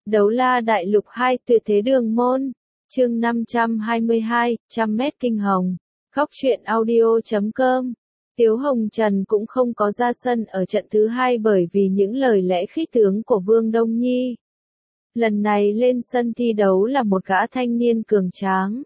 Đấu la đại lục 2 tuyệt thế đường môn. Chương 522, trăm mét kinh hồng. Góc truyện audio.com. Tiếu Hồng Trần cũng không có ra sân ở trận thứ 2 bởi vì những lời lẽ khích tướng của Vương Đông Nhi. Lần này lên sân thi đấu là một gã thanh niên cường tráng.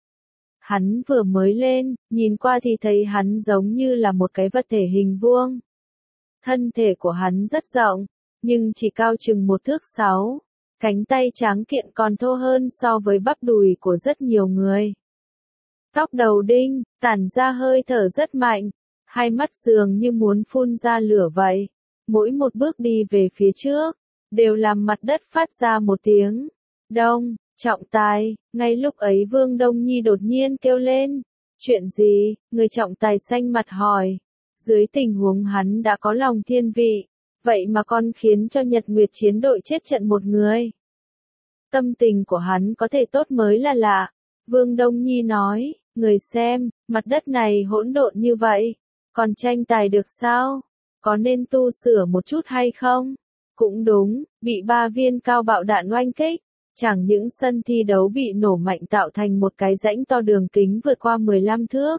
Hắn vừa mới lên, nhìn qua thì thấy hắn giống như là một cái vật thể hình vuông. Thân thể của hắn rất rộng, nhưng chỉ cao chừng 1 thước 6. Cánh tay tráng kiện còn thô hơn so với bắp đùi của rất nhiều người. Tóc đầu đinh, tản ra hơi thở rất mạnh, hai mắt dường như muốn phun ra lửa vậy. Mỗi một bước đi về phía trước, đều làm mặt đất phát ra một tiếng đông. Trọng tài, ngay lúc ấy Vương Đông Nhi đột nhiên kêu lên. Chuyện gì? Người trọng tài xanh mặt hỏi. Dưới tình huống hắn đã có lòng thiên vị, vậy mà còn khiến cho Nhật Nguyệt chiến đội chết trận một người. Tâm tình của hắn có thể tốt mới là lạ. Vương Đông Nhi nói, người xem, mặt đất này hỗn độn như vậy, còn tranh tài được sao? Có nên tu sửa một chút hay không? Cũng đúng, bị 3 viên cao bạo đạn oanh kích. Chẳng những sân thi đấu bị nổ mạnh tạo thành một cái rãnh to đường kính vượt qua 15 thước.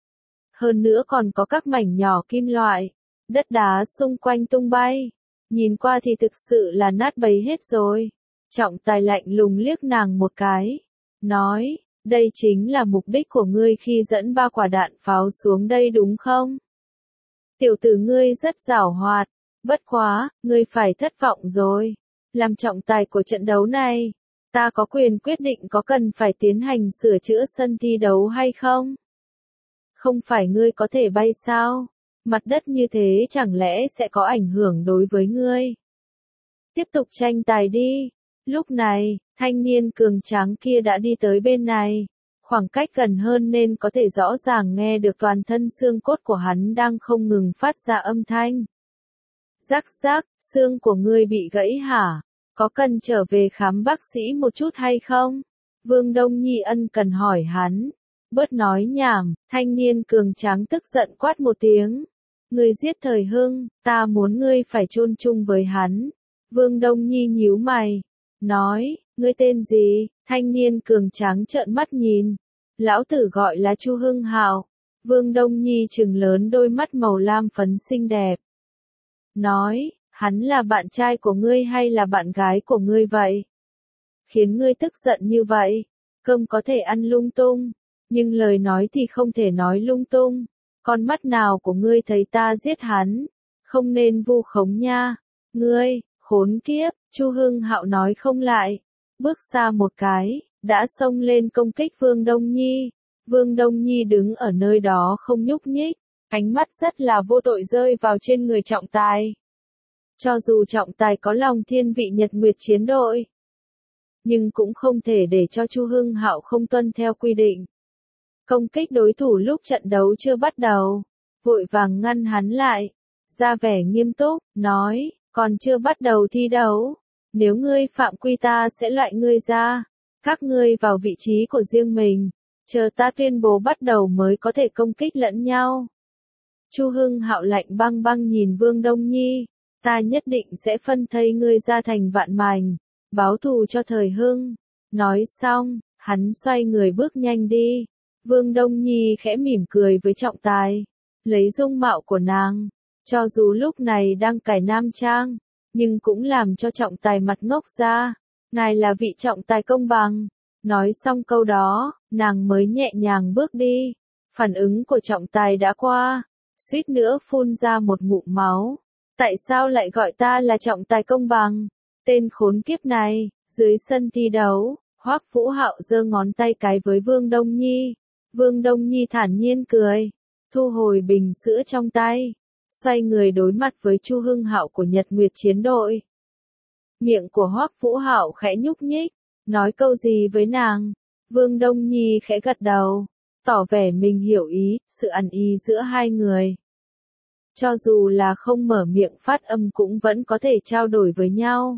Hơn nữa còn có các mảnh nhỏ kim loại, đất đá xung quanh tung bay. Nhìn qua thì thực sự là nát bấy hết rồi. Trọng tài lạnh lùng liếc nàng một cái. Nói, đây chính là mục đích của ngươi khi dẫn 3 quả đạn pháo xuống đây đúng không? Tiểu tử ngươi rất giảo hoạt. Bất quá, ngươi phải thất vọng rồi. Làm trọng tài của trận đấu này, ta có quyền quyết định có cần phải tiến hành sửa chữa sân thi đấu hay không? Không phải ngươi có thể bay sao? Mặt đất như thế chẳng lẽ sẽ có ảnh hưởng đối với ngươi? Tiếp tục tranh tài đi. Lúc này, thanh niên cường tráng kia đã đi tới bên này. Khoảng cách gần hơn nên có thể rõ ràng nghe được toàn thân xương cốt của hắn đang không ngừng phát ra âm thanh. Rắc rắc, xương của ngươi bị gãy hả? Có cần trở về khám bác sĩ một chút hay không? Vương Đông Nhi ân cần hỏi hắn. Bớt nói nhảm, thanh niên cường tráng tức giận quát một tiếng. Ngươi giết Thời Hưng, ta muốn ngươi phải chôn chung với hắn. Vương Đông Nhi nhíu mày. Nói, ngươi tên gì? Thanh niên cường tráng trợn mắt nhìn. Lão tử gọi là Chu Hưng Hạo. Vương Đông Nhi trừng lớn đôi mắt màu lam phấn xinh đẹp. Nói, hắn là bạn trai của ngươi hay là bạn gái của ngươi vậy? Khiến ngươi tức giận như vậy, cơm có thể ăn lung tung, nhưng lời nói thì không thể nói lung tung. Con mắt nào của ngươi thấy ta giết hắn? Không nên vu khống nha. Ngươi, khốn kiếp, Chu Hưng Hạo nói không lại. Bước xa một cái, đã xông lên công kích Vương Đông Nhi. Vương Đông Nhi đứng ở nơi đó không nhúc nhích, ánh mắt rất là vô tội rơi vào trên người trọng tài. Cho dù trọng tài có lòng thiên vị Nhật Nguyệt chiến đội, nhưng cũng không thể để cho Chu Hưng Hạo không tuân theo quy định. Công kích đối thủ lúc trận đấu chưa bắt đầu, vội vàng ngăn hắn lại, ra vẻ nghiêm túc, nói, còn chưa bắt đầu thi đấu, nếu ngươi phạm quy ta sẽ loại ngươi ra, các ngươi vào vị trí của riêng mình, chờ ta tuyên bố bắt đầu mới có thể công kích lẫn nhau. Chu Hưng Hạo lạnh băng băng nhìn Vương Đông Nhi, ta nhất định sẽ phân thây ngươi ra thành vạn mảnh, báo thù cho Thời Hưng. Nói xong, hắn xoay người bước nhanh đi. Vương Đông Nhi khẽ mỉm cười với trọng tài, lấy dung mạo của nàng, cho dù lúc này đang cải nam trang, nhưng cũng làm cho trọng tài mặt ngốc ra. Ngài là vị trọng tài công bằng. Nói xong câu đó, nàng mới nhẹ nhàng bước đi. Phản ứng của trọng tài đã qua, suýt nữa phun ra một ngụm máu. Tại sao lại gọi ta là trọng tài công bằng? Tên khốn kiếp này. Dưới sân thi đấu, Hoắc Vũ Hạo giơ ngón tay cái với Vương Đông Nhi. Vương Đông Nhi thản nhiên cười, thu hồi bình sữa trong tay, xoay người đối mặt với Chu Hưng Hạo của Nhật Nguyệt chiến đội. Miệng của Hoắc Vũ Hạo khẽ nhúc nhích, nói câu gì với nàng. Vương Đông Nhi khẽ gật đầu, tỏ vẻ mình hiểu ý, sự ăn ý giữa hai người. Cho dù là không mở miệng phát âm cũng vẫn có thể trao đổi với nhau.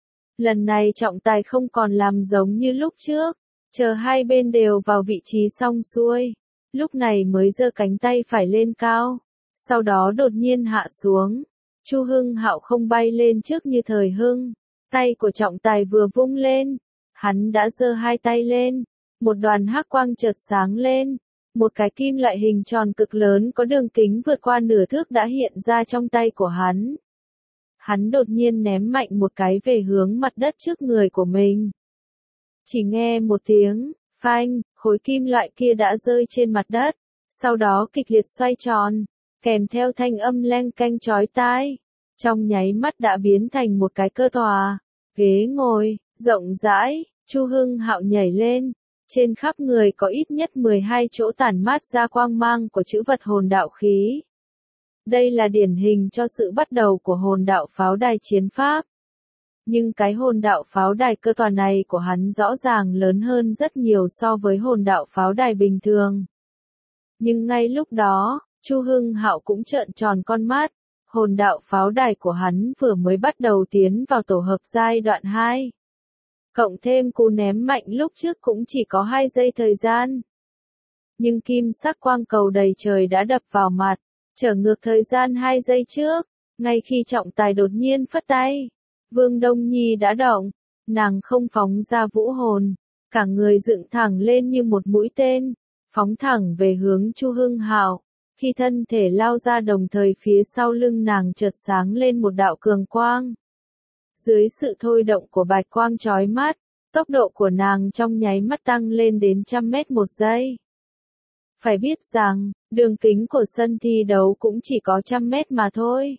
Lần này trọng tài không còn làm giống như lúc trước, chờ hai bên đều vào vị trí xong xuôi, lúc này mới giơ cánh tay phải lên cao, sau đó đột nhiên hạ xuống. Chu Hưng Hạo không bay lên trước như Thời Hưng, Tay của trọng tài vừa vung lên, hắn đã giơ hai tay lên, một đoàn hắc quang chợt sáng lên, một cái kim loại hình tròn cực lớn có đường kính vượt qua nửa thước đã hiện ra trong tay của hắn. Hắn đột nhiên ném mạnh một cái về hướng mặt đất trước người của mình. Chỉ nghe một tiếng, phanh, khối kim loại kia đã rơi trên mặt đất, sau đó kịch liệt xoay tròn, kèm theo thanh âm leng keng chói tai. Trong nháy mắt đã biến thành một cái cơ tòa, ghế ngồi, rộng rãi, Chu Hưng Hạo nhảy lên, trên khắp người có ít nhất 12 chỗ tản mát ra quang mang của chữ vật hồn đạo khí. Đây là điển hình cho sự bắt đầu của hồn đạo pháo đài chiến pháp. Nhưng cái hồn đạo pháo đài cơ tòa này của hắn rõ ràng lớn hơn rất nhiều so với hồn đạo pháo đài bình thường. Nhưng ngay lúc đó, Chu Hưng Hạo cũng trợn tròn con mắt, hồn đạo pháo đài của hắn vừa mới bắt đầu tiến vào tổ hợp giai đoạn 2. Cộng thêm cú ném mạnh lúc trước cũng chỉ có 2 giây thời gian. Nhưng kim sắc quang cầu đầy trời đã đập vào mặt, trở ngược thời gian 2 giây trước, ngay khi trọng tài đột nhiên phất tay. Vương Đông Nhi đã động, nàng không phóng ra vũ hồn, cả người dựng thẳng lên như một mũi tên, phóng thẳng về hướng Chu Hưng Hạo. Khi thân thể lao ra đồng thời phía sau lưng nàng chợt sáng lên một đạo cường quang. Dưới sự thôi động của bạch quang chói mắt, tốc độ của nàng trong nháy mắt tăng lên đến 100 mét một giây. Phải biết rằng, đường kính của sân thi đấu cũng chỉ có 100 mét mà thôi.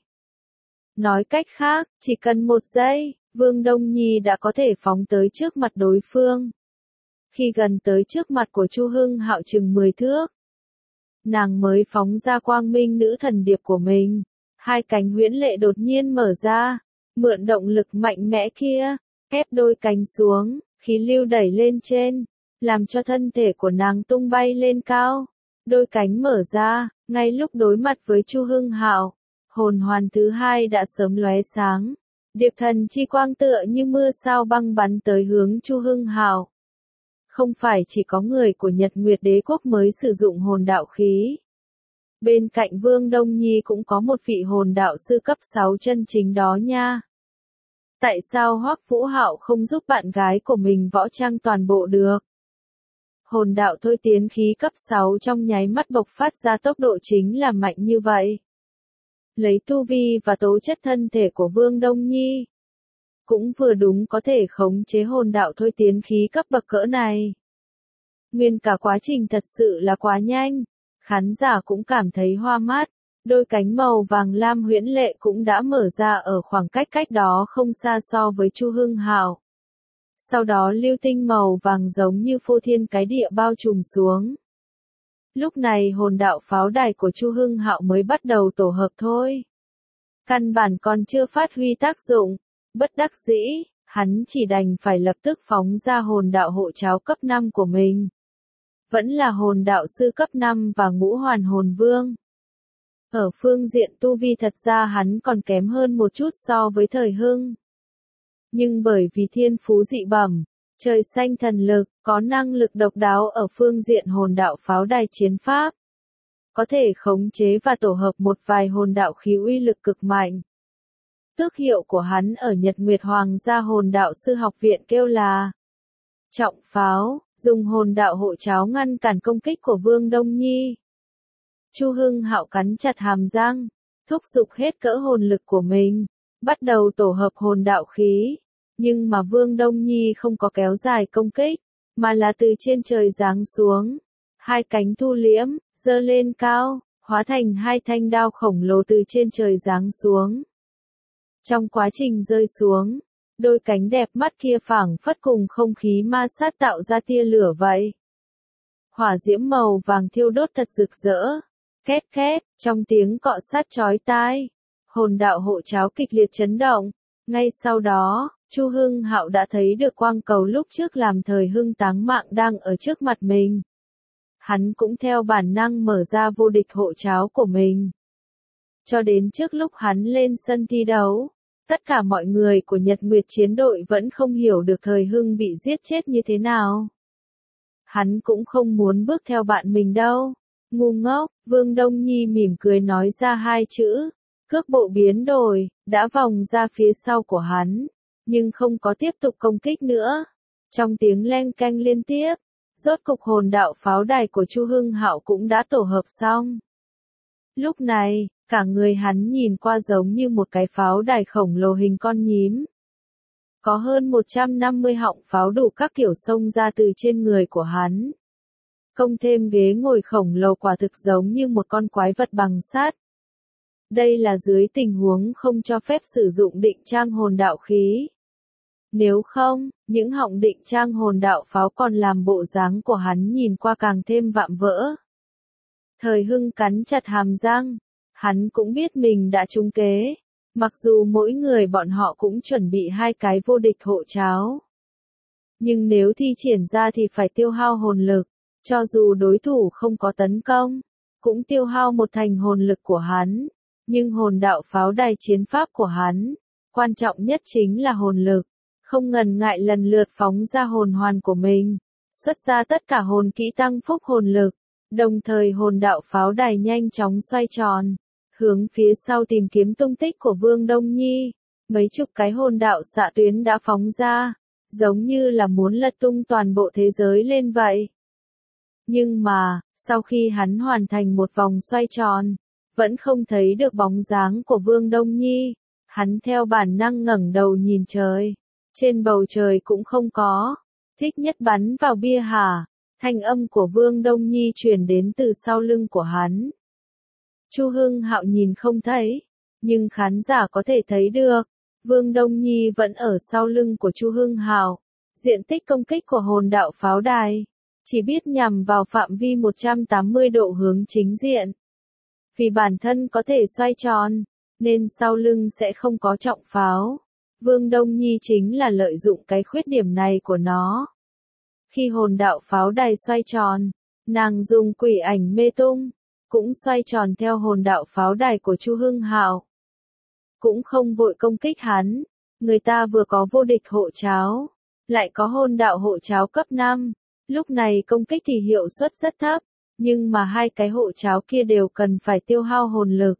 Nói cách khác, chỉ cần 1 giây, Vương Đông Nhi đã có thể phóng tới trước mặt đối phương. Khi gần tới trước mặt của Chu Hưng Hạo chừng 10 thước, nàng mới phóng ra quang minh nữ thần điệp của mình. Hai cánh huyễn lệ đột nhiên mở ra, mượn động lực mạnh mẽ kia, ép đôi cánh xuống, khí lưu đẩy lên trên, làm cho thân thể của nàng tung bay lên cao. Đôi cánh mở ra, ngay lúc đối mặt với Chu Hưng Hạo, hồn hoàn thứ 2 đã sớm lóe sáng. Điệp thần chi quang tựa như mưa sao băng bắn tới hướng Chu Hưng Hạo. Không phải chỉ có người của Nhật Nguyệt Đế Quốc mới sử dụng hồn đạo khí. Bên cạnh Vương Đông Nhi cũng có một vị hồn đạo sư cấp 6 chân chính đó nha. Tại sao Hoắc Vũ Hạo không giúp bạn gái của mình võ trang toàn bộ được? Hồn đạo thôi tiến khí cấp 6 trong nháy mắt bộc phát ra tốc độ chính là mạnh như vậy. Lấy tu vi và tố chất thân thể của Vương Đông Nhi, cũng vừa đúng có thể khống chế hồn đạo thôi tiến khí cấp bậc cỡ này. Nguyên cả quá trình thật sự là quá nhanh, khán giả cũng cảm thấy hoa mắt, đôi cánh màu vàng lam huyễn lệ cũng đã mở ra ở khoảng cách đó không xa so với Chu Hưng Hạo. Sau đó lưu tinh màu vàng giống như phô thiên cái địa bao trùm xuống. Lúc này hồn đạo pháo đài của Chu Hưng Hạo mới bắt đầu tổ hợp thôi. Căn bản còn chưa phát huy tác dụng, bất đắc dĩ, hắn chỉ đành phải lập tức phóng ra hồn đạo hộ cháo cấp 5 của mình. Vẫn là hồn đạo sư cấp 5 và ngũ hoàn hồn vương. Ở phương diện tu vi thật ra hắn còn kém hơn một chút so với thời Hưng. Nhưng bởi vì thiên phú dị bẩm, trời xanh thần lực, có năng lực độc đáo ở phương diện hồn đạo pháo đài chiến pháp. Có thể khống chế và tổ hợp một vài hồn đạo khí uy lực cực mạnh. Tước hiệu của hắn ở Nhật Nguyệt Hoàng gia hồn đạo sư học viện kêu là trọng pháo, dùng hồn đạo hộ cháo ngăn cản công kích của Vương Đông Nhi. Chu Hưng Hạo cắn chặt hàm răng, thúc giục hết cỡ hồn lực của mình, bắt đầu tổ hợp hồn đạo khí. Nhưng mà Vương Đông Nhi không có kéo dài công kích, mà là từ trên trời giáng xuống. Hai cánh thu liễm, giơ lên cao, hóa thành hai thanh đao khổng lồ từ trên trời giáng xuống. Trong quá trình rơi xuống, đôi cánh đẹp mắt kia phảng phất cùng không khí ma sát tạo ra tia lửa vậy. Hỏa diễm màu vàng thiêu đốt thật rực rỡ. Két két, trong tiếng cọ sát chói tai, hồn đạo hộ cháo kịch liệt chấn động. Ngay sau đó, Chu Hưng Hạo đã thấy được quang cầu lúc trước làm thời Hưng táng mạng đang ở trước mặt mình. Hắn cũng theo bản năng mở ra vô địch hộ cháo của mình. Cho đến trước lúc hắn lên sân thi đấu, tất cả mọi người của Nhật Nguyệt chiến đội vẫn không hiểu được thời Hưng bị giết chết như thế nào. Hắn cũng không muốn bước theo bạn mình đâu. Ngu ngốc, Vương Đông Nhi mỉm cười nói ra hai chữ. Cước bộ biến đổi, đã vòng ra phía sau của hắn. nhưng không có tiếp tục công kích nữa. Trong tiếng leng keng liên tiếp, rốt cục hồn đạo pháo đài của Chu Hưng Hạo cũng đã tổ hợp xong. Lúc này, cả người hắn nhìn qua giống như một cái pháo đài khổng lồ hình con nhím. Có hơn 150 họng pháo đủ các kiểu xông ra từ trên người của hắn. Cộng thêm ghế ngồi khổng lồ quả thực giống như một con quái vật bằng sắt. Đây là dưới tình huống không cho phép sử dụng định trang hồn đạo khí. Nếu không, những họng định trang hồn đạo pháo còn làm bộ dáng của hắn nhìn qua càng thêm vạm vỡ. Thời Hưng cắn chặt hàm răng, hắn cũng biết mình đã trúng kế, mặc dù mỗi người bọn họ cũng chuẩn bị 2 cái vô địch hộ cháo. Nhưng nếu thi triển ra thì phải tiêu hao hồn lực, cho dù đối thủ không có tấn công, cũng tiêu hao một thành hồn lực của hắn. Nhưng hồn đạo pháo đài chiến pháp của hắn, quan trọng nhất chính là hồn lực, không ngần ngại lần lượt phóng ra hồn hoàn của mình, xuất ra tất cả hồn kỹ tăng phúc hồn lực, đồng thời hồn đạo pháo đài nhanh chóng xoay tròn, hướng phía sau tìm kiếm tung tích của Vương Đông Nhi. Mấy chục cái hồn đạo xạ tuyến đã phóng ra, giống như là muốn lật tung toàn bộ thế giới lên vậy. Nhưng mà, sau khi hắn hoàn thành một vòng xoay tròn, vẫn không thấy được bóng dáng của Vương Đông Nhi, hắn theo bản năng ngẩng đầu nhìn trời, trên bầu trời cũng không có, thích nhất bắn vào bia hả, thanh âm của Vương Đông Nhi truyền đến từ sau lưng của hắn. Chu Hưng Hạo nhìn không thấy, nhưng khán giả có thể thấy được, Vương Đông Nhi vẫn ở sau lưng của Chu Hưng Hạo, diện tích công kích của hồn đạo pháo đài, chỉ biết nhằm vào phạm vi 180 độ hướng chính diện. Vì bản thân có thể xoay tròn, nên sau lưng sẽ không có trọng pháo. Vương Đông Nhi chính là lợi dụng cái khuyết điểm này của nó. Khi hồn đạo pháo đài xoay tròn, nàng dùng quỷ ảnh mê tung, cũng xoay tròn theo hồn đạo pháo đài của Chu Hưng Hạo. Cũng không vội công kích hắn, người ta vừa có vô địch hộ cháo, lại có hồn đạo hộ cháo cấp 5, lúc này công kích thì hiệu suất rất thấp. Nhưng mà 2 cái hộ cháo kia đều cần phải tiêu hao hồn lực.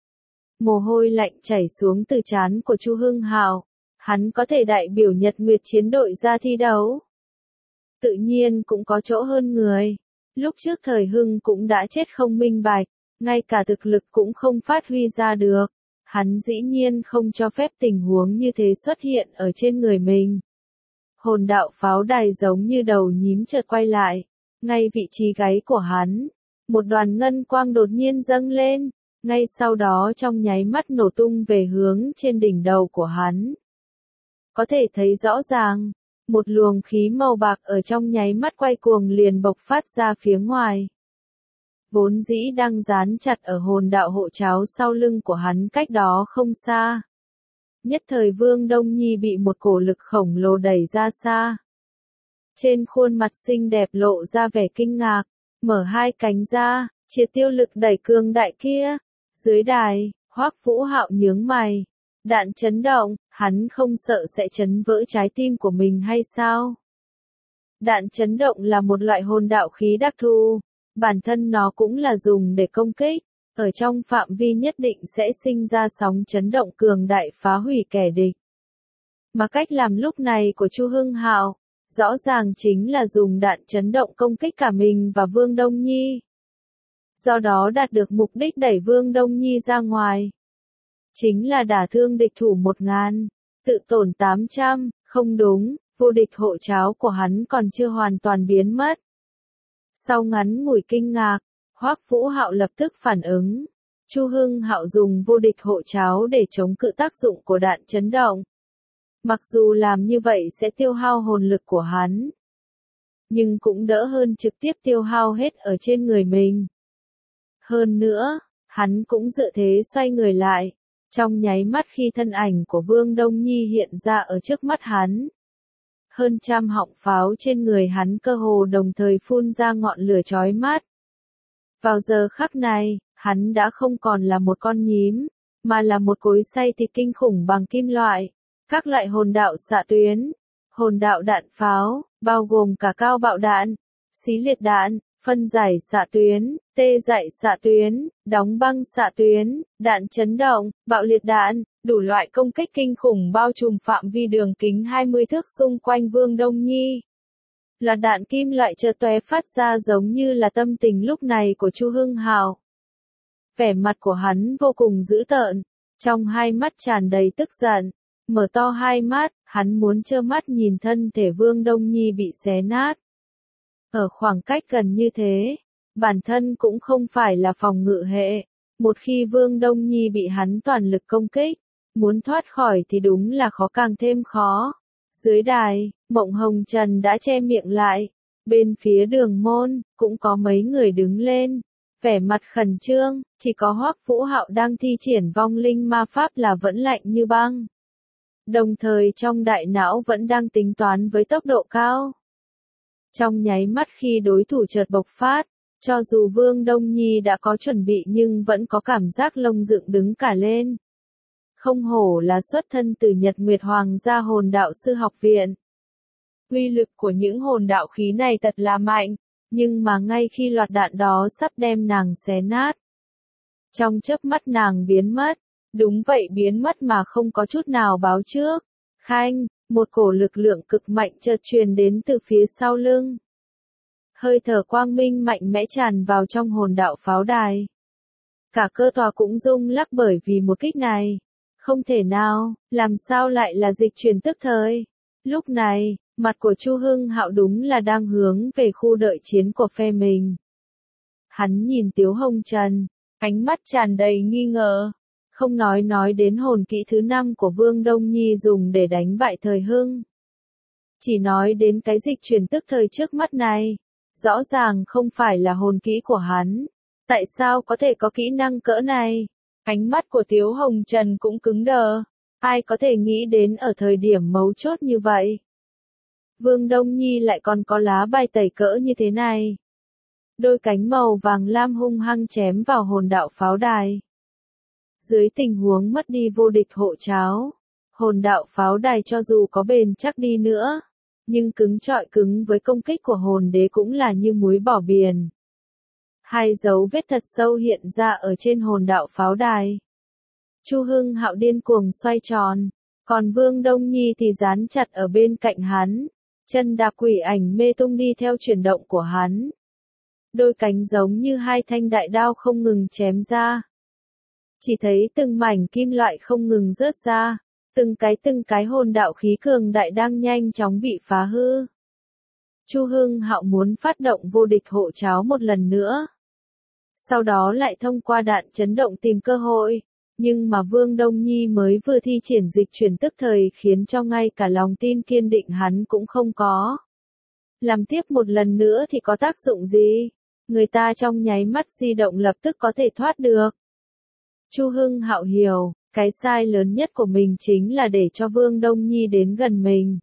Mồ hôi lạnh chảy xuống từ trán của Chu Hưng Hạo, hắn có thể đại biểu Nhật Nguyệt chiến đội ra thi đấu. Tự nhiên cũng có chỗ hơn người. Lúc trước Thời Hưng cũng đã chết không minh bạch, ngay cả thực lực cũng không phát huy ra được. Hắn dĩ nhiên không cho phép tình huống như thế xuất hiện ở trên người mình. Hồn đạo pháo đài giống như đầu nhím chợt quay lại. Ngay vị trí gáy của hắn, một đoàn ngân quang đột nhiên dâng lên, ngay sau đó trong nháy mắt nổ tung về hướng trên đỉnh đầu của hắn. Có thể thấy rõ ràng, một luồng khí màu bạc ở trong nháy mắt quay cuồng liền bộc phát ra phía ngoài. Vốn dĩ đang dán chặt ở hồn đạo hộ cháo sau lưng của hắn cách đó không xa. Nhất thời Vương Đông Nhi bị một cổ lực khổng lồ đẩy ra xa. Trên khuôn mặt xinh đẹp lộ ra vẻ kinh ngạc, mở 2 cánh ra, triệt tiêu lực đẩy cường đại kia. Dưới đài, Hoắc Vũ Hạo nhướng mày. Đạn chấn động, hắn không sợ sẽ chấn vỡ trái tim của mình hay sao? Đạn chấn động là một loại hồn đạo khí đặc thù, bản thân nó cũng là dùng để công kích, ở trong phạm vi nhất định sẽ sinh ra sóng chấn động cường đại phá hủy kẻ địch. Mà cách làm lúc này của Chu Hưng Hạo, rõ ràng chính là dùng đạn chấn động công kích cả mình và Vương Đông Nhi. Do đó đạt được mục đích đẩy Vương Đông Nhi ra ngoài. Chính là đả thương địch thủ 1000, tự tổn 800, không đúng, vô địch hộ cháo của hắn còn chưa hoàn toàn biến mất. Sau ngắn ngủi kinh ngạc, Hoắc Vũ Hạo lập tức phản ứng. Chu Hưng Hạo dùng vô địch hộ cháo để chống cự tác dụng của đạn chấn động. Mặc dù làm như vậy sẽ tiêu hao hồn lực của hắn, nhưng cũng đỡ hơn trực tiếp tiêu hao hết ở trên người mình. Hơn nữa, hắn cũng dự thế xoay người lại, trong nháy mắt khi thân ảnh của Vương Đông Nhi hiện ra ở trước mắt hắn. Hơn trăm họng pháo trên người hắn cơ hồ đồng thời phun ra ngọn lửa chói mắt. Vào giờ khắc này, hắn đã không còn là một con nhím, mà là một cối xay thịt kinh khủng bằng kim loại. Các loại hồn đạo xạ tuyến, hồn đạo đạn pháo, bao gồm cả cao bạo đạn, xí liệt đạn, phân giải xạ tuyến, tê dại xạ tuyến, đóng băng xạ tuyến, đạn chấn động, bạo liệt đạn, đủ loại công kích kinh khủng bao trùm phạm vi đường kính 20 thước xung quanh Vương Đông Nhi. Loạt đạn kim loại chợt tóe phát ra giống như là tâm tình lúc này của Chu Hưng Hạo. Vẻ mặt của hắn vô cùng dữ tợn, trong hai mắt tràn đầy tức giận, mở to hai mắt, hắn muốn trơ mắt nhìn thân thể Vương Đông Nhi bị xé nát. Ở khoảng cách gần như thế, bản thân cũng không phải là phòng ngự hệ, một khi Vương Đông Nhi bị hắn toàn lực công kích, muốn thoát khỏi thì đúng là khó càng thêm khó. Dưới đài, Mộng Hồng Trần đã che miệng lại, bên phía Đường Môn, cũng có mấy người đứng lên, vẻ mặt khẩn trương, chỉ có Hoắc Vũ Hạo đang thi triển vong linh ma pháp là vẫn lạnh như băng. Đồng thời trong đại não vẫn đang tính toán với tốc độ cao. Trong nháy mắt khi đối thủ chợt bộc phát, cho dù Vương Đông Nhi đã có chuẩn bị nhưng vẫn có cảm giác lông dựng đứng cả lên. Không hổ là xuất thân từ Nhật Nguyệt Hoàng gia Hồn Đạo Sư Học Viện. Uy lực của những hồn đạo khí này thật là mạnh, nhưng mà ngay khi loạt đạn đó sắp đem nàng xé nát. Trong chớp mắt nàng biến mất, đúng vậy biến mất mà không có chút nào báo trước. Khanh, một cổ lực lượng cực mạnh chợt truyền đến từ phía sau lưng. Hơi thở quang minh mạnh mẽ tràn vào trong hồn đạo pháo đài. Cả cơ tòa cũng rung lắc bởi vì một kích này. Không thể nào, làm sao lại là dịch chuyển tức thời. Lúc này, mặt của Chu Hưng Hạo đúng là đang hướng về khu đợi chiến của phe mình. Hắn nhìn Tiếu Hồng Trần, ánh mắt tràn đầy nghi ngờ. Không nói đến hồn kỹ thứ 5 của Vương Đông Nhi dùng để đánh bại Thời Hưng. Chỉ nói đến cái dịch chuyển tức thời trước mắt này. Rõ ràng không phải là hồn kỹ của hắn. Tại sao có thể có kỹ năng cỡ này? Ánh mắt của Tiếu Hồng Trần cũng cứng đờ. Ai có thể nghĩ đến ở thời điểm mấu chốt như vậy? Vương Đông Nhi lại còn có lá bài tẩy cỡ như thế này. Đôi cánh màu vàng lam hung hăng chém vào hồn đạo pháo đài. Dưới tình huống mất đi vô địch hộ cháo, hồn đạo pháo đài cho dù có bền chắc đi nữa, nhưng cứng trọi cứng với công kích của hồn đế cũng là như muối bỏ biển. Hai dấu vết thật sâu hiện ra ở trên hồn đạo pháo đài. Chu Hưng Hạo điên cuồng xoay tròn, còn Vương Đông Nhi thì dán chặt ở bên cạnh hắn, chân đạp quỷ ảnh mê tung đi theo chuyển động của hắn. Đôi cánh giống như hai thanh đại đao không ngừng chém ra. Chỉ thấy từng mảnh kim loại không ngừng rớt ra, từng cái hồn đạo khí cường đại đang nhanh chóng bị phá hư. Chu Hưng Hạo muốn phát động vô địch hộ cháo một lần nữa. Sau đó lại thông qua đạn chấn động tìm cơ hội, nhưng mà Vương Đông Nhi mới vừa thi triển dịch chuyển tức thời khiến cho ngay cả lòng tin kiên định hắn cũng không có. Làm tiếp một lần nữa thì có tác dụng gì? Người ta trong nháy mắt di động lập tức có thể thoát được. Chu Hưng Hạo hiểu, cái sai lớn nhất của mình chính là để cho Vương Đông Nhi đến gần mình.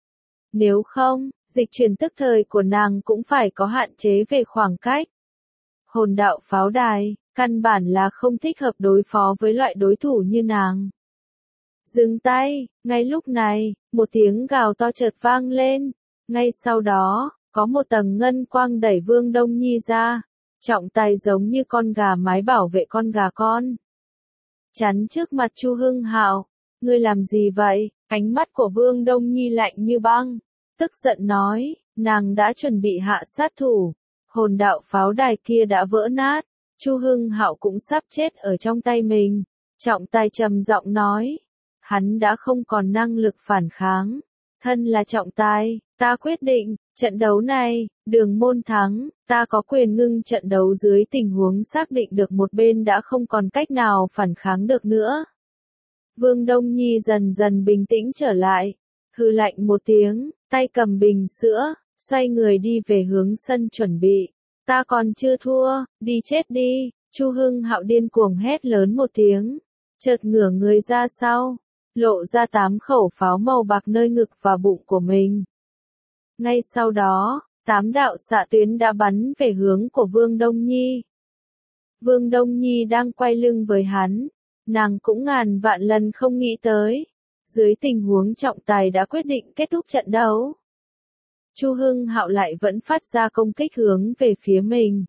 Nếu không, dịch chuyển tức thời của nàng cũng phải có hạn chế về khoảng cách. Hồn đạo pháo đài, căn bản là không thích hợp đối phó với loại đối thủ như nàng. Dừng tay, ngay lúc này, một tiếng gào to chợt vang lên. Ngay sau đó, có một tầng ngân quang đẩy Vương Đông Nhi ra. Trọng tài giống như con gà mái bảo vệ con gà con. Chắn trước mặt Chu Hưng Hạo, ngươi làm gì vậy? Ánh mắt của Vương Đông Nhi lạnh như băng, tức giận nói, nàng đã chuẩn bị hạ sát thủ, hồn đạo pháo đài kia đã vỡ nát, Chu Hưng Hạo cũng sắp chết ở trong tay mình. Trọng tài trầm giọng nói, hắn đã không còn năng lực phản kháng, thân là trọng tài, ta quyết định, trận đấu này, Đường Môn thắng, ta có quyền ngưng trận đấu dưới tình huống xác định được một bên đã không còn cách nào phản kháng được nữa. Vương Đông Nhi dần dần bình tĩnh trở lại, hừ lạnh một tiếng, tay cầm bình sữa, xoay người đi về hướng sân chuẩn bị. Ta còn chưa thua, đi chết đi, Chu Hưng Hạo điên cuồng hét lớn một tiếng, chợt ngửa người ra sau, lộ ra 8 khẩu pháo màu bạc nơi ngực và bụng của mình. Ngay sau đó, 8 đạo xạ tuyến đã bắn về hướng của Vương Đông Nhi. Vương Đông Nhi đang quay lưng với hắn, nàng cũng ngàn vạn lần không nghĩ tới. Dưới tình huống trọng tài đã quyết định kết thúc trận đấu. Chu Hưng Hạo lại vẫn phát ra công kích hướng về phía mình.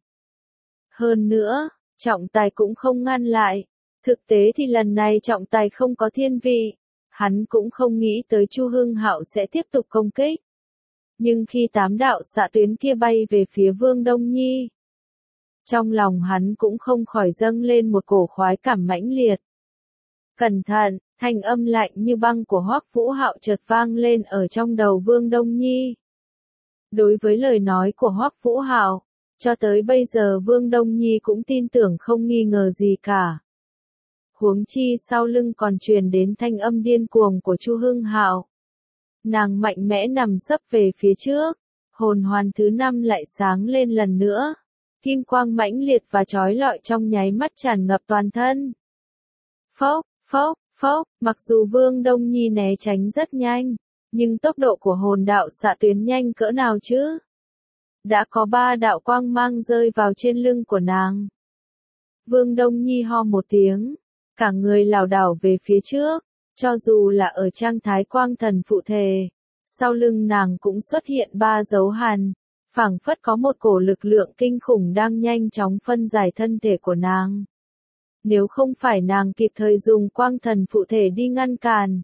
Hơn nữa, trọng tài cũng không ngăn lại. Thực tế thì lần này trọng tài không có thiên vị. Hắn cũng không nghĩ tới Chu Hưng Hạo sẽ tiếp tục công kích. Nhưng khi 8 đạo xạ tuyến kia bay về phía Vương Đông Nhi, trong lòng hắn cũng không khỏi dâng lên một cổ khoái cảm mãnh liệt. Cẩn thận, thanh âm lạnh như băng của Hoắc Vũ Hạo chợt vang lên ở trong đầu Vương Đông Nhi. Đối với lời nói của Hoắc Vũ Hạo, cho tới bây giờ Vương Đông Nhi cũng tin tưởng không nghi ngờ gì cả. Huống chi sau lưng còn truyền đến thanh âm điên cuồng của Chu Hưng Hạo. Nàng mạnh mẽ nằm sấp về phía trước, hồn hoàn thứ 5 lại sáng lên lần nữa. Kim quang mãnh liệt và chói lọi trong nháy mắt tràn ngập toàn thân. Phốc, phốc, phốc, mặc dù Vương Đông Nhi né tránh rất nhanh, nhưng tốc độ của hồn đạo xạ tuyến nhanh cỡ nào chứ? Đã có 3 đạo quang mang rơi vào trên lưng của nàng. Vương Đông Nhi ho một tiếng, cả người lảo đảo về phía trước, cho dù là ở trạng thái quang thần phụ thể, sau lưng nàng cũng xuất hiện 3 dấu hằn, phảng phất có một cổ lực lượng kinh khủng đang nhanh chóng phân giải thân thể của nàng. Nếu không phải nàng kịp thời dùng quang thần phụ thể đi ngăn cản,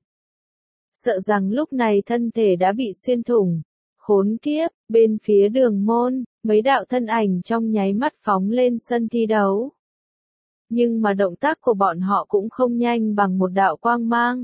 sợ rằng lúc này thân thể đã bị xuyên thủng. Khốn kiếp, bên phía đường môn, mấy đạo thân ảnh trong nháy mắt phóng lên sân thi đấu. Nhưng mà động tác của bọn họ cũng không nhanh bằng một đạo quang mang.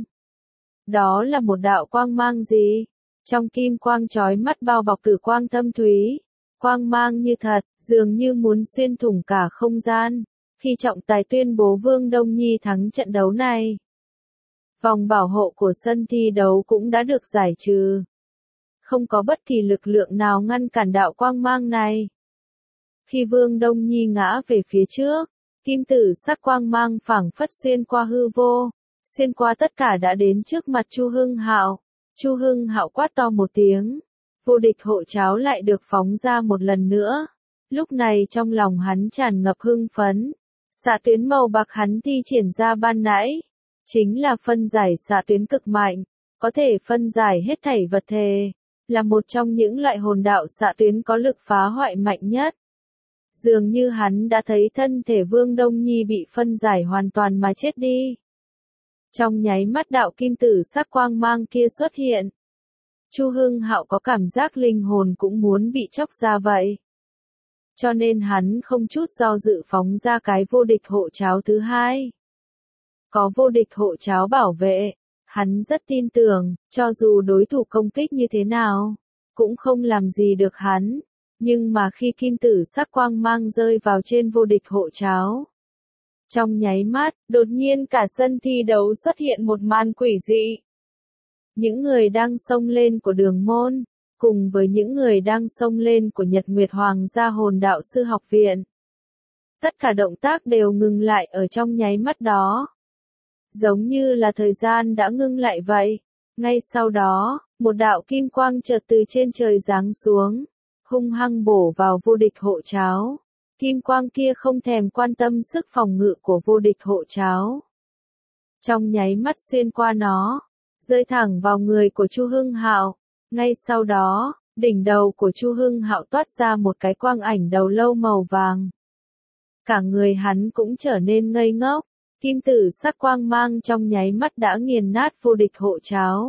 Đó là một đạo quang mang gì? Trong kim quang chói mắt bao bọc tử quang thâm thúy, quang mang như thật, dường như muốn xuyên thủng cả không gian. Khi trọng tài tuyên bố Vương Đông Nhi thắng trận đấu này, vòng bảo hộ của sân thi đấu cũng đã được giải trừ. Không có bất kỳ lực lượng nào ngăn cản đạo quang mang này. Khi Vương Đông Nhi ngã về phía trước, kim tử sắc quang mang phảng phất xuyên qua hư vô, xuyên qua tất cả đã đến trước mặt Chu Hưng Hạo. Chu Hưng Hạo quát to một tiếng, vô địch hộ cháo lại được phóng ra một lần nữa. Lúc này trong lòng hắn tràn ngập hưng phấn. Xạ tuyến màu bạc hắn thi triển ra ban nãy, chính là phân giải xạ tuyến cực mạnh, có thể phân giải hết thảy vật thể, là một trong những loại hồn đạo xạ tuyến có lực phá hoại mạnh nhất. Dường như hắn đã thấy thân thể Vương Đông Nhi bị phân giải hoàn toàn mà chết đi. Trong nháy mắt đạo kim tử sắc quang mang kia xuất hiện. Chu Hưng Hạo có cảm giác linh hồn cũng muốn bị chóc ra vậy. Cho nên hắn không chút do dự phóng ra cái vô địch hộ cháo thứ 2. Có vô địch hộ cháo bảo vệ, hắn rất tin tưởng, cho dù đối thủ công kích như thế nào, cũng không làm gì được hắn. Nhưng mà khi kim tử sắc quang mang rơi vào trên vô địch hộ cháo, trong nháy mắt, đột nhiên cả sân thi đấu xuất hiện một màn quỷ dị. Những người đang xông lên của đường môn, cùng với những người đang xông lên của Nhật Nguyệt Hoàng gia hồn đạo sư học viện. Tất cả động tác đều ngừng lại ở trong nháy mắt đó. Giống như là thời gian đã ngưng lại vậy. Ngay sau đó, một đạo kim quang chợt từ trên trời giáng xuống, hung hăng bổ vào vô địch hộ cháo. Kim quang kia không thèm quan tâm sức phòng ngự của vô địch hộ cháo. Trong nháy mắt xuyên qua nó, rơi thẳng vào người của Chu Hưng Hạo. Ngay sau đó, đỉnh đầu của Chu Hưng Hạo toát ra một cái quang ảnh đầu lâu màu vàng. Cả người hắn cũng trở nên ngây ngốc, kim tử sắc quang mang trong nháy mắt đã nghiền nát vô địch hộ cháo.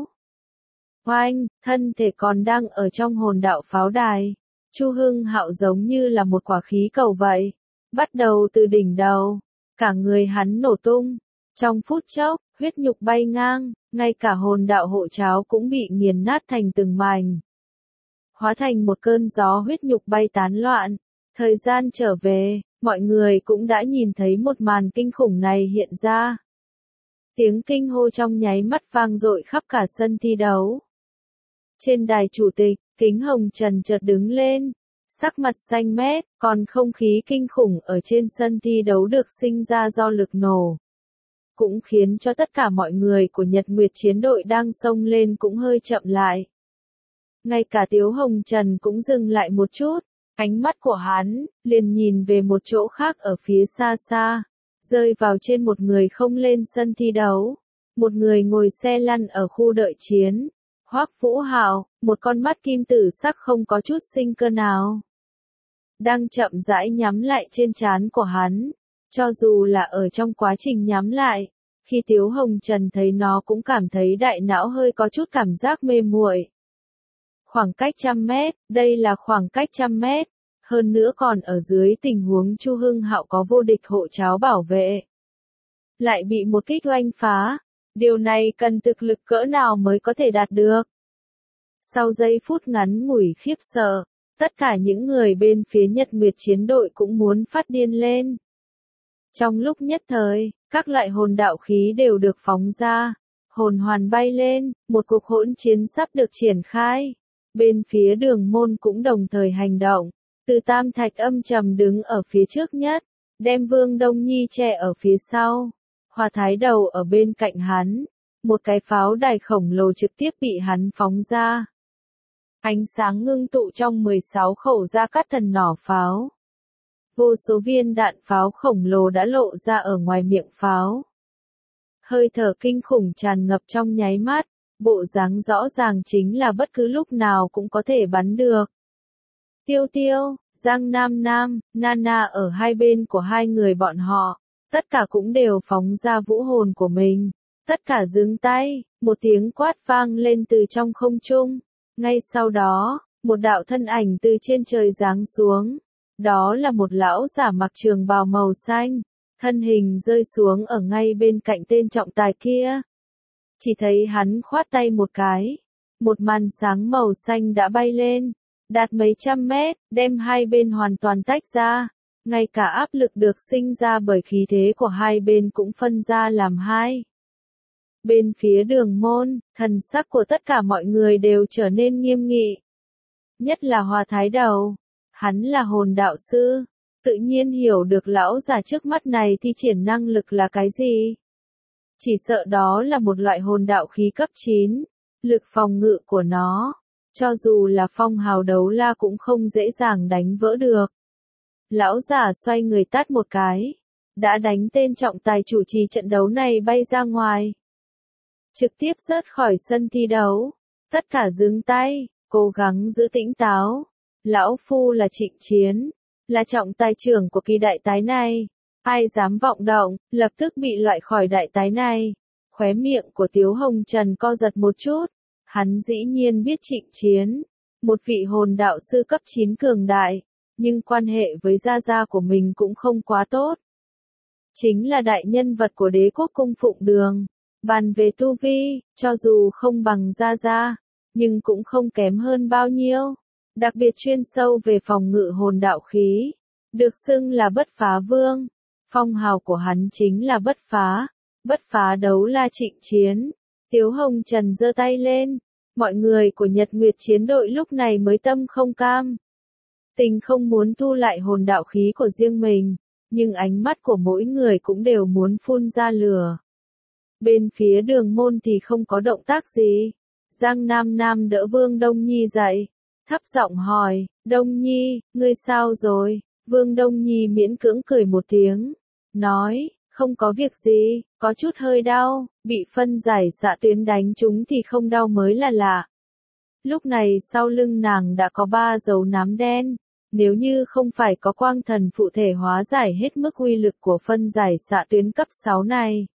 Oanh, thân thể còn đang ở trong hồn đạo pháo đài. Chu Hưng Hạo giống như là một quả khí cầu vậy, bắt đầu từ đỉnh đầu, cả người hắn nổ tung. Trong phút chốc, huyết nhục bay ngang, ngay cả hồn đạo hộ cháo cũng bị nghiền nát thành từng mảnh. Hóa thành một cơn gió huyết nhục bay tán loạn. Thời gian trở về, mọi người cũng đã nhìn thấy một màn kinh khủng này hiện ra. Tiếng kinh hô trong nháy mắt vang dội khắp cả sân thi đấu. Trên đài chủ tịch, Kính Hồng Trần chợt đứng lên, sắc mặt xanh mét, còn không khí kinh khủng ở trên sân thi đấu được sinh ra do lực nổ. Cũng khiến cho tất cả mọi người của Nhật Nguyệt chiến đội đang xông lên cũng hơi chậm lại. Ngay cả Tiếu Hồng Trần cũng dừng lại một chút, ánh mắt của hắn liền nhìn về một chỗ khác ở phía xa xa, rơi vào trên một người không lên sân thi đấu, một người ngồi xe lăn ở khu đợi chiến. Hoắc Vũ Hạo, một con mắt kim tử sắc không có chút sinh cơ nào, đang chậm rãi nhắm lại trên trán của hắn. Cho dù là ở trong quá trình nhắm lại, khi Tiếu Hồng Trần thấy nó cũng cảm thấy đại não hơi có chút cảm giác mê muội. Khoảng cách 100 mét, đây là khoảng cách 100 mét, hơn nữa còn ở dưới tình huống Chu Hưng Hạo có vô địch hộ cháo bảo vệ. Lại bị một kích oanh phá, điều này cần thực lực cỡ nào mới có thể đạt được. Sau giây phút ngắn ngủi khiếp sợ, tất cả những người bên phía Nhật Nguyệt chiến đội cũng muốn phát điên lên. Trong lúc nhất thời, các loại hồn đạo khí đều được phóng ra, hồn hoàn bay lên, một cuộc hỗn chiến sắp được triển khai. Bên phía Đường Môn cũng đồng thời hành động, Từ Tam Thạch âm trầm đứng ở phía trước nhất, đem Vương Đông Nhi che ở phía sau. Hoa Thái Đầu ở bên cạnh hắn, một cái pháo đài khổng lồ trực tiếp bị hắn phóng ra. Ánh sáng ngưng tụ trong 16 khẩu gia cát thần nỏ pháo. Vô số viên đạn pháo khổng lồ đã lộ ra ở ngoài miệng pháo. Hơi thở kinh khủng tràn ngập trong nháy mắt, bộ dáng rõ ràng chính là bất cứ lúc nào cũng có thể bắn được. Tiêu Tiêu, Giang Nam Nam, Nana ở hai bên của hai người bọn họ, tất cả cũng đều phóng ra vũ hồn của mình. Tất cả giương tay, một tiếng quát vang lên từ trong không trung. Ngay sau đó, một đạo thân ảnh từ trên trời giáng xuống. Đó là một lão giả mặc trường bào màu xanh, thân hình rơi xuống ở ngay bên cạnh tên trọng tài kia. Chỉ thấy hắn khoát tay một cái, một màn sáng màu xanh đã bay lên, đạt mấy 100 mét, đem hai bên hoàn toàn tách ra. Ngay cả áp lực được sinh ra bởi khí thế của hai bên cũng phân ra làm hai. Bên phía Đường Môn, thần sắc của tất cả mọi người đều trở nên nghiêm nghị. Nhất là Hoa Thái Đầu. Hắn là hồn đạo sư, tự nhiên hiểu được lão già trước mắt này thi triển năng lực là cái gì. Chỉ sợ đó là một loại hồn đạo khí cấp 9, lực phòng ngự của nó, cho dù là phong hào đấu la cũng không dễ dàng đánh vỡ được. Lão già xoay người tát một cái, đã đánh tên trọng tài chủ trì trận đấu này bay ra ngoài. Trực tiếp rớt khỏi sân thi đấu, tất cả giương tay, cố gắng giữ tĩnh táo. Lão Phu là Trịnh Chiến, là trọng tài trưởng của kỳ đại tái này. Ai dám vọng động, lập tức bị loại khỏi đại tái này. Khóe miệng của Tiếu Hồng Trần co giật một chút. Hắn dĩ nhiên biết Trịnh Chiến, một vị hồn đạo sư cấp 9 cường đại, nhưng quan hệ với gia gia của mình cũng không quá tốt. Chính là đại nhân vật của đế quốc cung phụng đường. Bàn về tu vi, cho dù không bằng gia gia, nhưng cũng không kém hơn bao nhiêu. Đặc biệt chuyên sâu về phòng ngự hồn đạo khí, được xưng là bất phá vương. Phong hào của hắn chính là bất phá đấu la Trịnh Chiến. Tiếu Hồng Trần giơ tay lên, mọi người của Nhật Nguyệt chiến đội lúc này mới tâm không cam. Tình không muốn thu lại hồn đạo khí của riêng mình, nhưng ánh mắt của mỗi người cũng đều muốn phun ra lửa. Bên phía Đường Môn thì không có động tác gì. Giang Nam Nam đỡ Vương Đông Nhi dậy, thấp giọng hỏi, Đông Nhi, ngươi sao rồi? Vương Đông Nhi miễn cưỡng cười một tiếng, nói, không có việc gì, có chút hơi đau, bị phân giải xạ tuyến đánh trúng thì không đau mới là lạ. Lúc này sau lưng nàng đã có 3 dấu nám đen, nếu như không phải có quang thần phụ thể hóa giải hết mức uy lực của phân giải xạ tuyến cấp 6 này,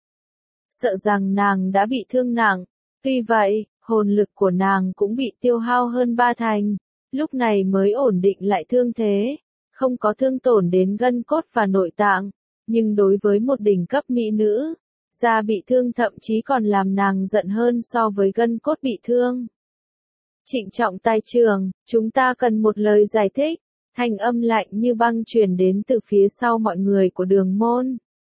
sợ rằng nàng đã bị thương nặng. Tuy vậy, hồn lực của nàng cũng bị tiêu hao hơn 3 thành, lúc này mới ổn định lại thương thế, không có thương tổn đến gân cốt và nội tạng, nhưng đối với một đỉnh cấp mỹ nữ, da bị thương thậm chí còn làm nàng giận hơn so với gân cốt bị thương. Trịnh trọng tài trưởng, chúng ta cần một lời giải thích, thanh âm lạnh như băng truyền đến từ phía sau mọi người của Đường Môn.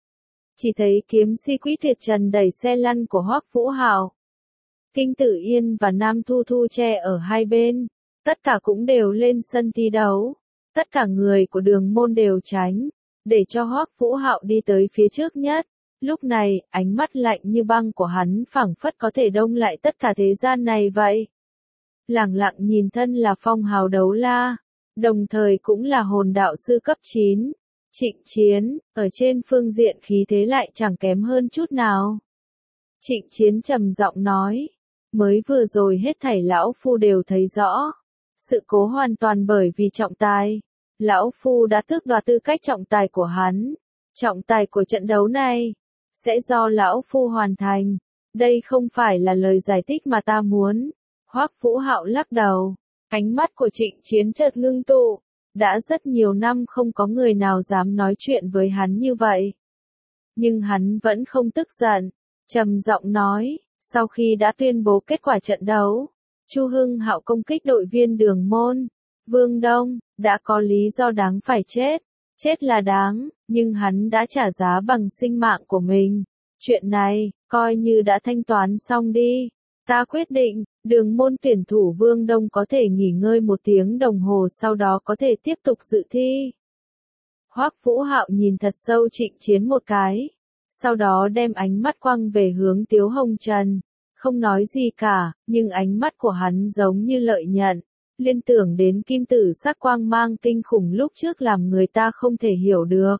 Chỉ thấy kiếm si Quý Tuyệt Trần đẩy xe lăn của Hoắc Vũ Hạo. Kinh Tử Yên và Nam Thu Thu che ở hai bên, tất cả cũng đều lên sân thi đấu. Tất cả người của Đường Môn đều tránh, để cho Hoắc Vũ Hạo đi tới phía trước nhất. Lúc này, ánh mắt lạnh như băng của hắn phảng phất có thể đông lại tất cả thế gian này vậy. Lẳng lặng nhìn thân là phong hào đấu la, đồng thời cũng là hồn đạo sư cấp 9. Trịnh Chiến, ở trên phương diện khí thế lại chẳng kém hơn chút nào. Trịnh Chiến trầm giọng nói, Mới vừa rồi hết thảy lão phu đều thấy rõ. Sự cố hoàn toàn bởi vì trọng tài. Lão phu đã tước đoạt tư cách trọng tài của hắn. Trọng tài của trận đấu này sẽ do lão phu hoàn thành. Đây không phải là lời giải thích mà ta muốn. Hoắc Vũ Hạo lắc đầu. Ánh mắt của Trịnh Chiến chợt ngưng tụ. Đã rất nhiều năm không có người nào dám nói chuyện với hắn như vậy. Nhưng hắn vẫn không tức giận. Trầm giọng nói, sau khi đã tuyên bố kết quả trận đấu, Chu Hưng Hạo công kích đội viên Đường Môn, Vương Đông, đã có lý do đáng phải chết. Chết là đáng, nhưng hắn đã trả giá bằng sinh mạng của mình. Chuyện này, coi như đã thanh toán xong đi. Ta quyết định, Đường Môn tuyển thủ Vương Đông có thể nghỉ ngơi 1 tiếng đồng hồ sau đó có thể tiếp tục dự thi. Hoắc Vũ Hạo nhìn thật sâu Trịnh Chiến một cái. Sau đó đem ánh mắt quăng về hướng Tiếu Hồng Trần. Không nói gì cả, nhưng ánh mắt của hắn giống như lợi nhận. Liên tưởng đến kim tử sắc quang mang kinh khủng lúc trước làm người ta không thể hiểu được.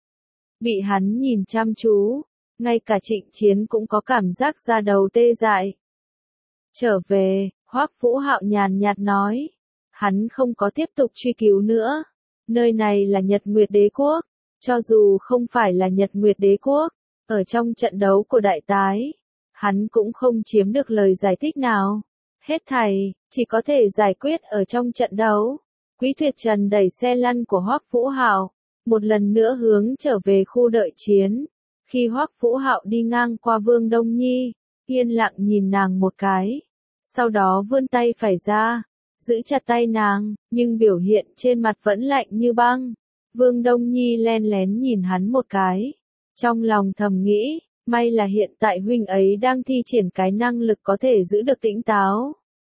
Bị hắn nhìn chăm chú, ngay cả Trịnh Chiến cũng có cảm giác da đầu tê dại. Trở về, Hoắc Vũ Hạo nhàn nhạt nói. Hắn không có tiếp tục truy cứu nữa. Nơi này là Nhật Nguyệt Đế Quốc. Cho dù không phải là Nhật Nguyệt Đế Quốc, ở trong trận đấu của đại tái, hắn cũng không chiếm được lời giải thích nào. Hết thảy, chỉ có thể giải quyết ở trong trận đấu. Quý Tuyệt Trần đẩy xe lăn của Hoắc Vũ Hạo, một lần nữa hướng trở về khu đợi chiến. Khi Hoắc Vũ Hạo đi ngang qua Vương Đông Nhi, yên lặng nhìn nàng một cái. Sau đó vươn tay phải ra, giữ chặt tay nàng, nhưng biểu hiện trên mặt vẫn lạnh như băng. Vương Đông Nhi len lén nhìn hắn một cái. Trong lòng thầm nghĩ, may là hiện tại huynh ấy đang thi triển cái năng lực có thể giữ được tĩnh táo.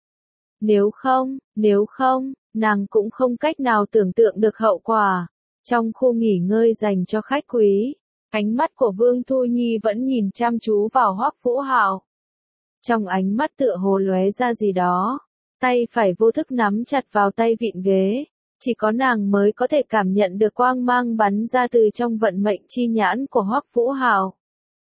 Nếu không, nàng cũng không cách nào tưởng tượng được hậu quả. Trong khu nghỉ ngơi dành cho khách quý, ánh mắt của Vương Thu Nhi vẫn nhìn chăm chú vào Hoắc Vũ Hạo. Trong ánh mắt tựa hồ lóe ra gì đó, tay phải vô thức nắm chặt vào tay vịn ghế. Chỉ có nàng mới có thể cảm nhận được quang mang bắn ra từ trong vận mệnh chi nhãn của Hoắc Vũ Hạo.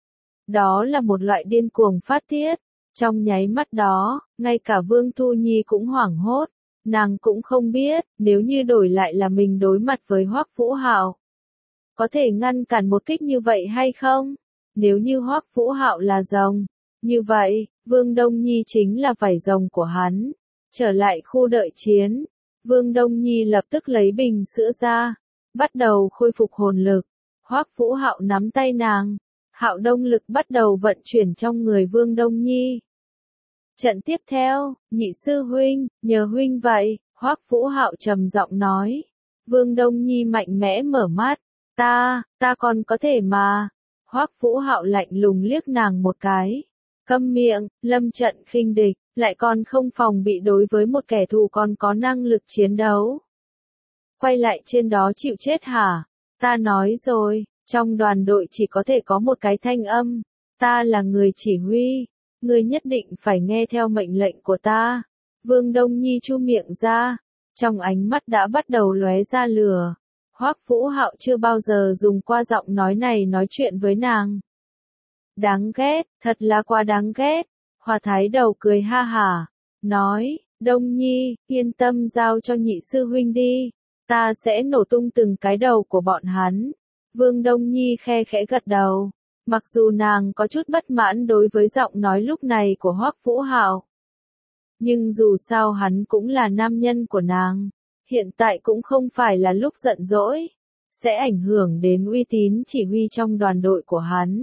Đó là một loại điên cuồng phát tiết. Trong nháy mắt đó, ngay cả Vương Thu Nhi cũng hoảng hốt. Nàng cũng không biết, nếu như đổi lại là mình đối mặt với Hoắc Vũ Hạo, có thể ngăn cản một kích như vậy hay không? Nếu như Hoắc Vũ Hạo là rồng, như vậy, Vương Đông Nhi chính là vảy rồng của hắn. Trở lại khu đợi chiến, Vương Đông Nhi lập tức lấy bình sữa ra, bắt đầu khôi phục hồn lực. Hoắc Vũ Hạo nắm tay nàng, Hạo Đông lực bắt đầu vận chuyển trong người Vương Đông Nhi. Trận tiếp theo, nhị sư huynh, nhờ huynh vậy, Hoắc Vũ Hạo trầm giọng nói. Vương Đông Nhi mạnh mẽ mở mắt, ta còn có thể mà. Hoắc Vũ Hạo lạnh lùng liếc nàng một cái. Câm miệng, lâm trận khinh địch, lại còn không phòng bị đối với một kẻ thù còn có năng lực chiến đấu. Quay lại trên đó chịu chết hả? Ta nói rồi, trong đoàn đội chỉ có thể có một cái thanh âm. Ta là người chỉ huy. Ngươi nhất định phải nghe theo mệnh lệnh của ta. Vương Đông Nhi chu miệng ra. Trong ánh mắt đã bắt đầu lóe ra lửa. Hoắc Vũ Hạo chưa bao giờ dùng qua giọng nói này nói chuyện với nàng. Đáng ghét, thật là quá đáng ghét. Hòa Thái Đầu cười ha hả, nói, Đông Nhi, yên tâm giao cho nhị sư huynh đi. Ta sẽ nổ tung từng cái đầu của bọn hắn. Vương Đông Nhi khe khẽ gật đầu. Mặc dù nàng có chút bất mãn đối với giọng nói lúc này của Hoắc Vũ Hạo, nhưng dù sao hắn cũng là nam nhân của nàng. Hiện tại cũng không phải là lúc giận dỗi, sẽ ảnh hưởng đến uy tín chỉ huy trong đoàn đội của hắn.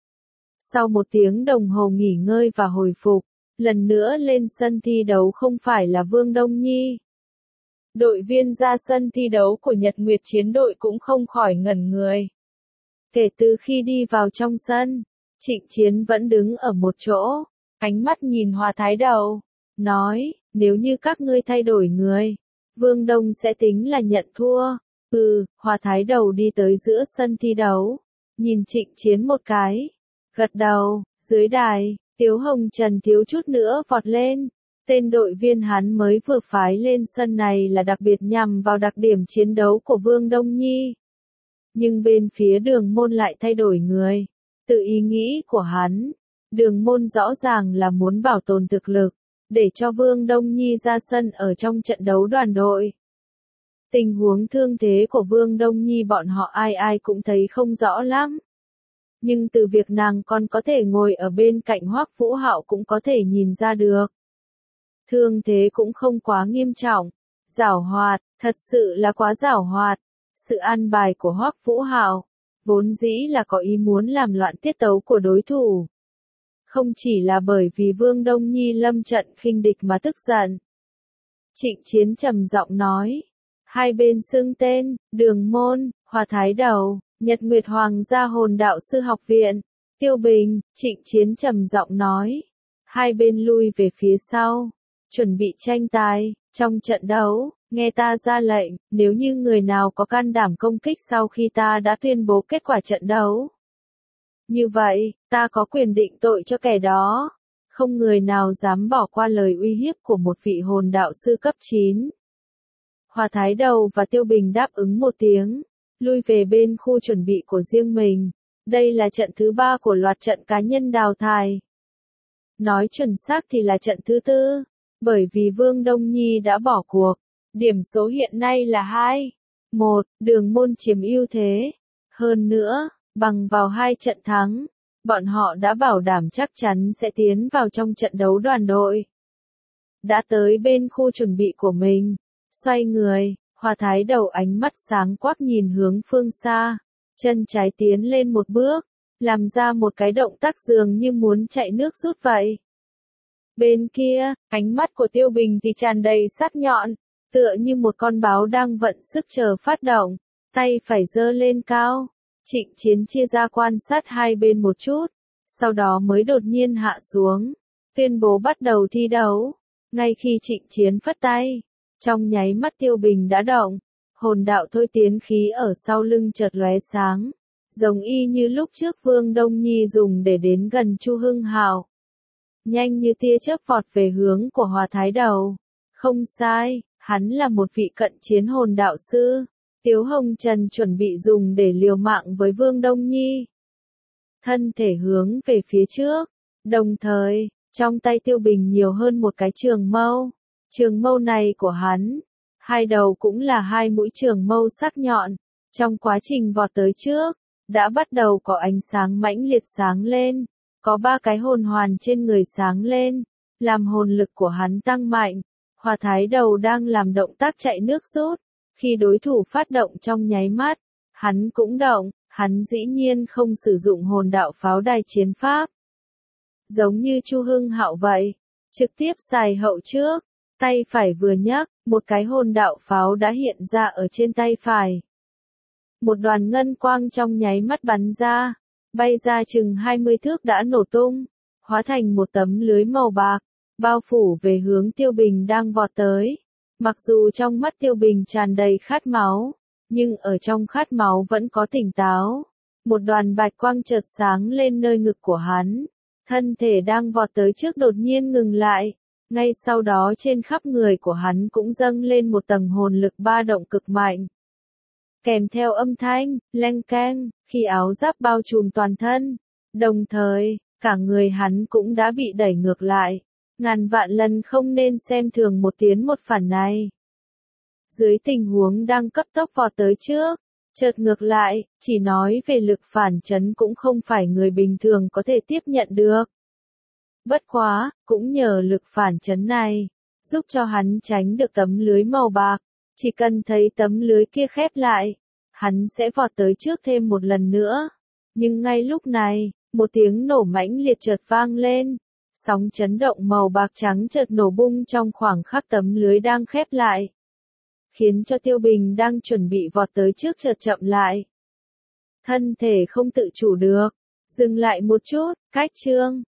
Sau 1 tiếng đồng hồ nghỉ ngơi và hồi phục, lần nữa lên sân thi đấu không phải là Vương Đông Nhi. Đội viên ra sân thi đấu của Nhật Nguyệt chiến đội cũng không khỏi ngẩn người. Kể từ khi đi vào trong sân, Trịnh Chiến vẫn đứng ở một chỗ, ánh mắt nhìn Hòa Thái Đầu, nói, nếu như các ngươi thay đổi người, Vương Đông sẽ tính là nhận thua. Hòa Thái Đầu đi tới giữa sân thi đấu, nhìn Trịnh Chiến một cái, gật đầu. Dưới đài, Tiếu Hồng Trần thiếu chút nữa vọt lên. Tên đội viên hắn mới vừa phái lên sân này là đặc biệt nhằm vào đặc điểm chiến đấu của Vương Đông Nhi. Nhưng bên phía Đường Môn lại thay đổi người. Tự ý nghĩ của hắn, Đường Môn rõ ràng là muốn bảo tồn thực lực, để cho Vương Đông Nhi ra sân ở trong trận đấu đoàn đội. Tình huống thương thế của Vương Đông Nhi bọn họ ai ai cũng thấy không rõ lắm. Nhưng từ việc nàng còn có thể ngồi ở bên cạnh Hoắc Vũ Hạo cũng có thể nhìn ra được. Thương thế cũng không quá nghiêm trọng, giảo hoạt, thật sự là quá giảo hoạt. Sự an bài của Hoắc Vũ Hạo vốn dĩ là có ý muốn làm loạn tiết tấu của đối thủ. Không chỉ là bởi vì Vương Đông Nhi lâm trận khinh địch mà tức giận. Trịnh Chiến trầm giọng nói, hai bên xưng tên, Đường Môn, Hòa Thái Đầu, Nhật Nguyệt Hoàng gia Hồn Đạo Sư Học Viện, Tiêu Bình. Trịnh Chiến trầm giọng nói, hai bên lui về phía sau, chuẩn bị tranh tài. Trong trận đấu, nghe ta ra lệnh, nếu như người nào có can đảm công kích sau khi ta đã tuyên bố kết quả trận đấu, như vậy, ta có quyền định tội cho kẻ đó. Không người nào dám bỏ qua lời uy hiếp của một vị hồn đạo sư cấp 9. Hòa Thái Đầu và Tiêu Bình đáp ứng một tiếng, lui về bên khu chuẩn bị của riêng mình. Đây là trận thứ 3 của loạt trận cá nhân đào thải. Nói chuẩn xác thì là trận thứ 4, bởi vì Vương Đông Nhi đã bỏ cuộc. Điểm số hiện nay là 2-1, Đường Môn chiếm ưu thế. Hơn nữa, bằng vào 2 trận thắng, bọn họ đã bảo đảm chắc chắn sẽ tiến vào trong trận đấu đoàn đội. Đã tới bên khu chuẩn bị của mình, xoay người, Hòa Thái Đầu ánh mắt sáng quắc nhìn hướng phương xa, chân trái tiến lên một bước, làm ra một cái động tác dường như muốn chạy nước rút vậy. Bên kia, ánh mắt của Tiêu Bình thì tràn đầy sắc nhọn, tựa như một con báo đang vận sức chờ phát động, tay phải giơ lên cao. Trịnh Chiến chia ra quan sát hai bên một chút, sau đó mới đột nhiên hạ xuống, tuyên bố bắt đầu thi đấu. Ngay khi Trịnh Chiến phất tay, trong nháy mắt Tiêu Bình đã động, hồn đạo thôi tiến khí ở sau lưng chợt lóe sáng, giống y như lúc trước Vương Đông Nhi dùng để đến gần Chu Hưng Hạo. Nhanh như tia chớp vọt về hướng của Hòa Thái Đầu. Không sai, hắn là một vị cận chiến hồn đạo sư. Tiếu Hồng Trần chuẩn bị dùng để liều mạng với Vương Đông Nhi. Thân thể hướng về phía trước, đồng thời, trong tay Tiêu Bình nhiều hơn một cái trường mâu. Trường mâu này của hắn, hai đầu cũng là hai mũi trường mâu sắc nhọn. Trong quá trình vọt tới trước, đã bắt đầu có ánh sáng mãnh liệt sáng lên. Có 3 cái hồn hoàn trên người sáng lên, làm hồn lực của hắn tăng mạnh. Hòa Thái Đầu đang làm động tác chạy nước rút. Khi đối thủ phát động trong nháy mắt, hắn cũng động, hắn dĩ nhiên không sử dụng hồn đạo pháo đài chiến pháp. Giống như Chu Hưng Hạo vậy, trực tiếp xài hậu trước, tay phải vừa nhấc, một cái hồn đạo pháo đã hiện ra ở trên tay phải. Một đoàn ngân quang trong nháy mắt bắn ra, bay ra chừng 20 thước đã nổ tung, hóa thành một tấm lưới màu bạc, bao phủ về hướng Tiêu Bình đang vọt tới. Mặc dù trong mắt Tiêu Bình tràn đầy khát máu, nhưng ở trong khát máu vẫn có tỉnh táo. Một đoàn bạch quang chợt sáng lên nơi ngực của hắn. Thân thể đang vọt tới trước đột nhiên ngừng lại. Ngay sau đó trên khắp người của hắn cũng dâng lên một tầng hồn lực ba động cực mạnh. Kèm theo âm thanh, leng keng, khi áo giáp bao trùm toàn thân. Đồng thời, cả người hắn cũng đã bị đẩy ngược lại. Ngàn vạn lần không nên xem thường một tiến một phản này. Dưới tình huống đang cấp tốc vọt tới trước, chợt ngược lại, chỉ nói về lực phản chấn cũng không phải người bình thường có thể tiếp nhận được. Bất quá, cũng nhờ lực phản chấn này, giúp cho hắn tránh được tấm lưới màu bạc. Chỉ cần thấy tấm lưới kia khép lại, hắn sẽ vọt tới trước thêm một lần nữa. Nhưng ngay lúc này, một tiếng nổ mãnh liệt chợt vang lên. Sóng chấn động màu bạc trắng chợt nổ bung trong khoảng khắc tấm lưới đang khép lại. Khiến cho Tiêu Bình đang chuẩn bị vọt tới trước chợt chậm lại. Thân thể không tự chủ được, dừng lại một chút, cách chương.